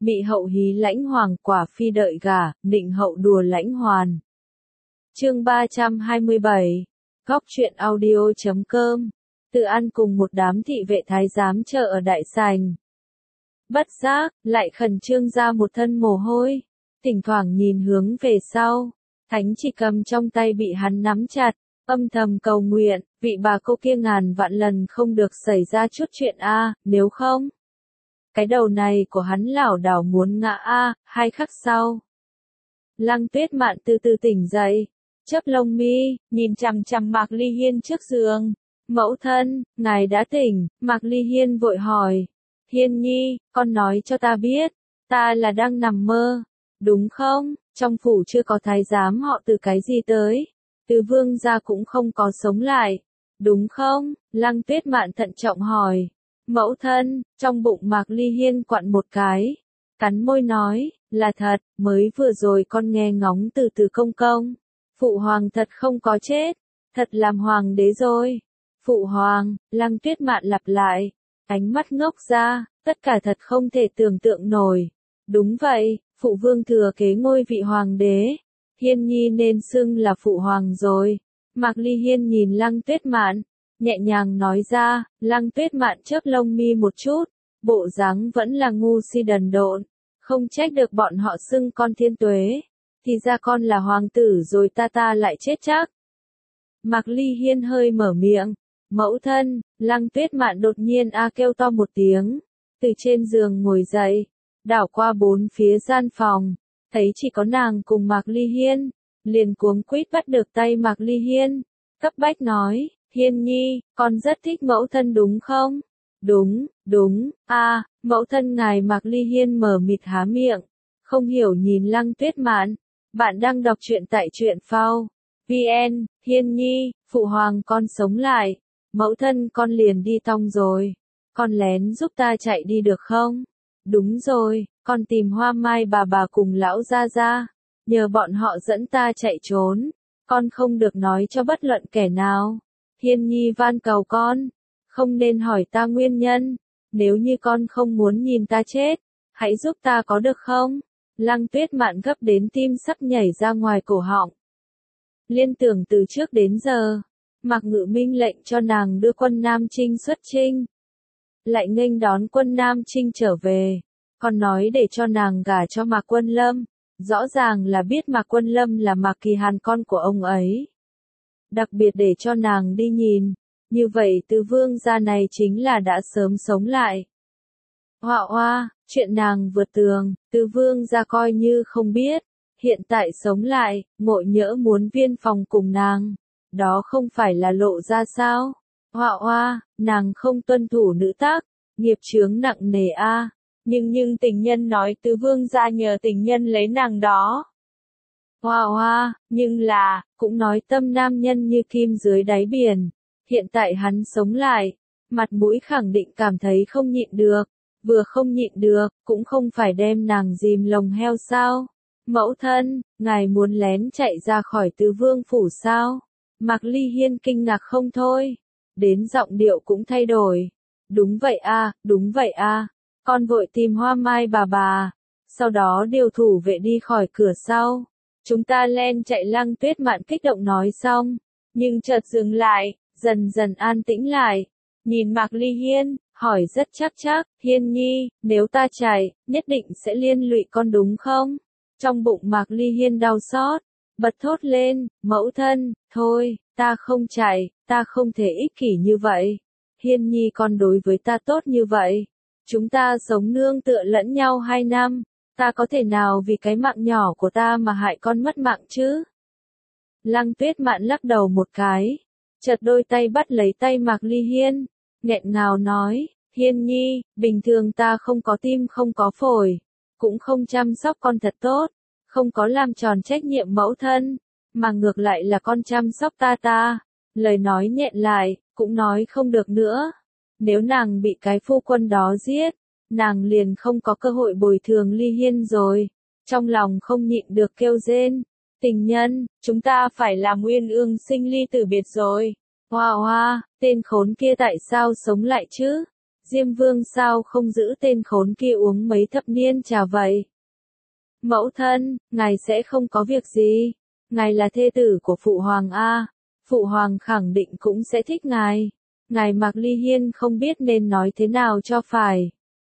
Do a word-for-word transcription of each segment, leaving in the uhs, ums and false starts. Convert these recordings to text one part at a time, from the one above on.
Mị hậu hí lãnh hoàng quả phi đợi gả, nịnh hậu đùa lãnh hoàn. Chương ba trăm hai mươi bảy. Góc truyện audio chấm com. Tự ăn cùng một đám thị vệ thái giám chờ ở đại sảnh. Bất giác, lại khẩn trương ra một thân mồ hôi. Thỉnh thoảng nhìn hướng về sau. Thánh chỉ cầm trong tay bị hắn nắm chặt, âm thầm cầu nguyện, vị bà cô kia ngàn vạn lần không được xảy ra chút chuyện a, nếu không. Cái đầu này của hắn lảo đảo muốn ngã a, hai khắc sau. Lăng Tuyết Mạn từ từ tỉnh dậy, chớp lông mi, nhìn chằm chằm Mạc Ly Hiên trước giường. Mẫu thân, ngài đã tỉnh, Mạc Ly Hiên vội hỏi. Hiên nhi, con nói cho ta biết, ta là đang nằm mơ, đúng không? Trong phủ chưa có thái giám họ từ cái gì tới, từ vương gia cũng không có sống lại, đúng không? Lăng Tuyết Mạn thận trọng hỏi. Mẫu thân, trong bụng Mạc Ly Hiên quặn một cái, cắn môi nói, là thật, mới vừa rồi con nghe ngóng từ từ công công. Phụ hoàng thật không có chết, thật làm hoàng đế rồi. Phụ hoàng, Lăng Tuyết Mạn lặp lại, ánh mắt ngốc ra, tất cả thật không thể tưởng tượng nổi. Đúng vậy, phụ vương thừa kế ngôi vị hoàng đế, Hiên nhi nên xưng là phụ hoàng rồi. Mạc Ly Hiên nhìn Lăng Tuyết Mạn, nhẹ nhàng nói ra. Lăng Tuyết Mạn chớp lông mi một chút, bộ dáng vẫn là ngu si đần độn, không trách được bọn họ xưng con thiên tuế, thì ra con là hoàng tử rồi ta ta lại chết chắc. Mạc Ly Hiên hơi mở miệng, mẫu thân. Lăng Tuyết Mạn đột nhiên a kêu to một tiếng, từ trên giường ngồi dậy, đảo qua bốn phía gian phòng, thấy chỉ có nàng cùng Mạc Ly Hiên, liền cuống quýt bắt được tay Mạc Ly Hiên, cấp bách nói. Hiên nhi, con rất thích mẫu thân đúng không? Đúng, đúng, a, à, mẫu thân ngài. Mạc Ly Hiên mở mịt há miệng, không hiểu nhìn Lăng Tuyết Mạn. Bạn đang đọc truyện tại truyện phao chấm vn. Hiên nhi, phụ hoàng con sống lại, mẫu thân con liền đi tong rồi, con lén giúp ta chạy đi được không? Đúng rồi, con tìm Hoa Mai bà bà cùng lão gia gia, nhờ bọn họ dẫn ta chạy trốn, con không được nói cho bất luận kẻ nào. Hiên nhi van cầu con, không nên hỏi ta nguyên nhân, nếu như con không muốn nhìn ta chết, hãy giúp ta có được không? Lăng Tuyết Mạn gấp đến tim sắp nhảy ra ngoài cổ họng. Liên tưởng từ trước đến giờ, Mạc Ngự Minh lệnh cho nàng đưa quân Nam Trinh xuất chinh, lại nghênh đón quân Nam Trinh trở về, còn nói để cho nàng gả cho Mạc Quân Lâm, rõ ràng là biết Mạc Quân Lâm là Mạc Kỳ Hàn con của ông ấy. Đặc biệt để cho nàng đi nhìn, như vậy Từ vương gia này chính là đã sớm sống lại. Hoa hoa, chuyện nàng vượt tường, Từ vương gia coi như không biết, hiện tại sống lại, ngộ nhỡ muốn viên phòng cùng nàng, đó không phải là lộ ra sao? Hoa hoa, nàng không tuân thủ nữ tác, nghiệp chướng nặng nề a. Nhưng nhưng tình nhân nói Từ vương gia nhờ tình nhân lấy nàng đó. Hoa hoa, nhưng là, cũng nói tâm nam nhân như kim dưới đáy biển, hiện tại hắn sống lại, mặt mũi khẳng định cảm thấy không nhịn được, vừa không nhịn được, cũng không phải đem nàng dìm lồng heo sao? Mẫu thân, ngài muốn lén chạy ra khỏi Từ vương phủ sao? Mạc Ly Hiên kinh ngạc không thôi, đến giọng điệu cũng thay đổi. Đúng vậy a, đúng vậy a, con vội tìm Hoa Mai bà bà, sau đó điều thủ vệ đi khỏi cửa sau. Chúng ta len chạy. Lăng Tuyết Mạn kích động nói xong, nhưng chợt dừng lại, dần dần an tĩnh lại, nhìn Mạc Ly Hiên, hỏi rất chắc chắc, Hiên nhi, nếu ta chạy, nhất định sẽ liên lụy con đúng không? Trong bụng Mạc Ly Hiên đau xót, bật thốt lên, mẫu thân, thôi, ta không chạy, ta không thể ích kỷ như vậy. Hiên nhi con đối với ta tốt như vậy, chúng ta sống nương tựa lẫn nhau hai năm. Ta có thể nào vì cái mạng nhỏ của ta mà hại con mất mạng chứ? Lăng Tuyết Mạn lắc đầu một cái, chợt đôi tay bắt lấy tay Mạc Ly Hiên, nghẹn ngào nói, Hiên nhi, bình thường ta không có tim không có phổi, cũng không chăm sóc con thật tốt, không có làm tròn trách nhiệm mẫu thân, mà ngược lại là con chăm sóc ta ta. Lời nói nhẹn lại, cũng nói không được nữa. Nếu nàng bị cái phu quân đó giết, nàng liền không có cơ hội bồi thường Ly Hiên rồi. Trong lòng không nhịn được kêu rên. Tình nhân, chúng ta phải làm uyên ương sinh ly tử biệt rồi. Hoa hoa, tên khốn kia tại sao sống lại chứ? Diêm Vương sao không giữ tên khốn kia uống mấy thập niên trà vậy? Mẫu thân, ngài sẽ không có việc gì. Ngài là thê tử của Phụ Hoàng a, Phụ Hoàng khẳng định cũng sẽ thích ngài. Ngài Mạc Ly Hiên không biết nên nói thế nào cho phải.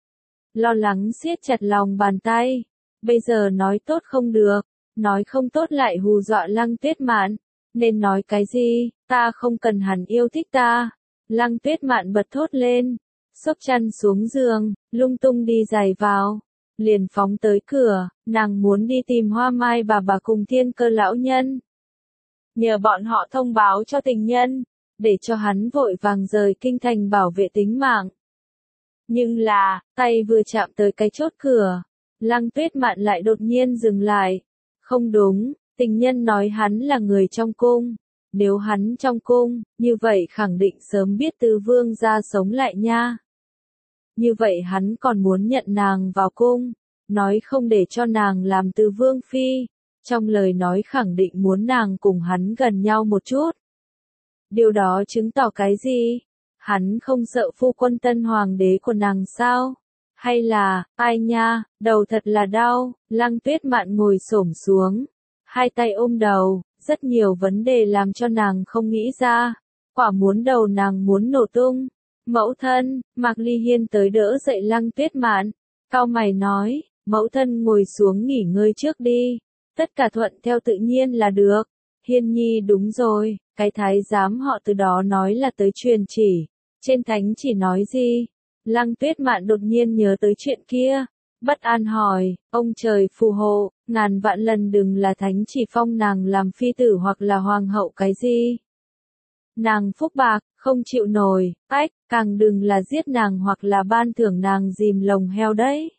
Lo lắng siết chặt lòng bàn tay. Bây giờ nói tốt không được, nói không tốt lại hù dọa Lăng Tuyết Mạn. Nên nói cái gì, ta không cần hắn yêu thích ta. Lăng Tuyết Mạn bật thốt lên, xốc chăn xuống giường, lung tung đi giày vào. Liền phóng tới cửa, nàng muốn đi tìm Hoa Mai bà bà cùng Thiên Cơ lão nhân. Nhờ bọn họ thông báo cho tình nhân, để cho hắn vội vàng rời kinh thành bảo vệ tính mạng. Nhưng là, tay vừa chạm tới cái chốt cửa, Lăng Tuyết Mạn lại đột nhiên dừng lại. Không đúng, tình nhân nói hắn là người trong cung. Nếu hắn trong cung, như vậy khẳng định sớm biết Tứ Vương gia sống lại nha. Như vậy hắn còn muốn nhận nàng vào cung, nói không để cho nàng làm Tứ Vương phi, trong lời nói khẳng định muốn nàng cùng hắn gần nhau một chút. Điều đó chứng tỏ cái gì? Hắn không sợ phu quân tân hoàng đế của nàng sao? Hay là, ai nha, đầu thật là đau. Lăng Tuyết Mạn ngồi xổm xuống, hai tay ôm đầu, rất nhiều vấn đề làm cho nàng không nghĩ ra, quả muốn đầu nàng muốn nổ tung. Mẫu thân, Mạc Ly Hiên tới đỡ dậy Lăng Tuyết Mạn, cau mày nói, mẫu thân ngồi xuống nghỉ ngơi trước đi, tất cả thuận theo tự nhiên là được. Hiên nhi đúng rồi, cái thái giám họ từ đó nói là tới truyền chỉ, trên thánh chỉ nói gì? Lăng Tuyết Mạn đột nhiên nhớ tới chuyện kia, bất an hỏi, ông trời phù hộ, ngàn vạn lần đừng là thánh chỉ phong nàng làm phi tử hoặc là hoàng hậu cái gì. Nàng phúc bạc, không chịu nổi, ách, càng đừng là giết nàng hoặc là ban thưởng nàng dìm lồng heo đấy.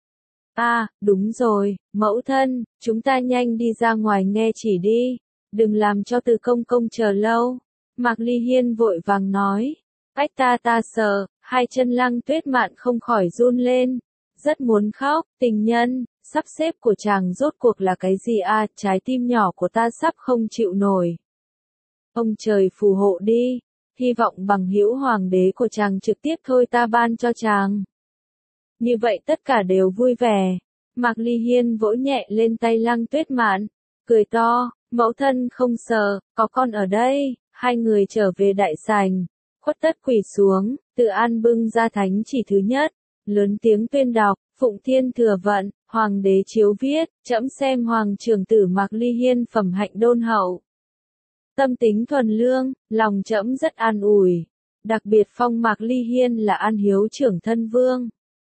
À, đúng rồi, mẫu thân, chúng ta nhanh đi ra ngoài nghe chỉ đi, đừng làm cho Từ công công chờ lâu. Mạc Ly Hiên vội vàng nói, ách ta ta sợ, hai chân Lăng Tuyết Mạn không khỏi run lên, rất muốn khóc, tình nhân, sắp xếp của chàng rốt cuộc là cái gì à, trái tim nhỏ của ta sắp không chịu nổi. Ông trời phù hộ đi, hy vọng bằng hữu hoàng đế của chàng trực tiếp thôi ta ban cho chàng. Như vậy tất cả đều vui vẻ. Mạc Ly Hiên vỗ nhẹ lên tay Lăng Tuyết Mạn, cười to, mẫu thân không sợ, có con ở đây. Hai người trở về đại sảnh, khuất tất quỳ xuống, Từ An bưng ra thánh chỉ thứ nhất, lớn tiếng tuyên đọc, Phụng Thiên Thừa Vận, hoàng đế chiếu viết, trẫm xem hoàng trưởng tử Mạc Ly Hiên phẩm hạnh đôn hậu, tâm tính thuần lương, lòng trẫm rất an ủi, đặc biệt phong Mạc Ly Hiên là an hiếu trưởng thân vương.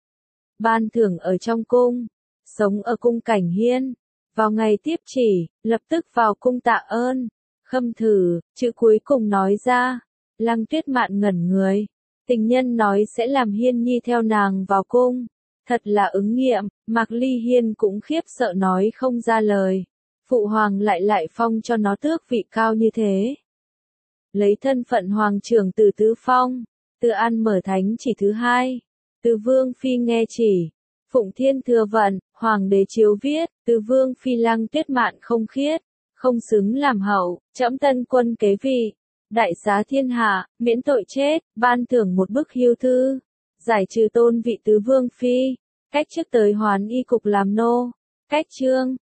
Ban thưởng ở trong cung, sống ở cung Cảnh Hiên, vào ngày tiếp chỉ, lập tức vào cung tạ ơn. Khâm thử, chữ cuối cùng nói ra, Lăng Tuyết Mạn ngẩn người, tình nhân nói sẽ làm Hiên nhi theo nàng vào cung, thật là ứng nghiệm. Mạc Ly Hiên cũng khiếp sợ nói không ra lời, phụ hoàng lại lại phong cho nó tước vị cao như thế. Lấy thân phận hoàng trưởng tử tứ phong, Từ An mở thánh chỉ thứ hai, Từ Vương phi nghe chỉ, Phụng Thiên Thừa Vận, hoàng đế chiếu viết, Từ Vương phi Lăng Tuyết Mạn không khiết, không xứng làm hậu, trẫm tân quân kế vị, đại xá thiên hạ, miễn tội chết, ban thưởng một bức hiêu thư, giải trừ tôn vị tứ vương phi, cách chức tới Hoán Y cục làm nô, cách chương.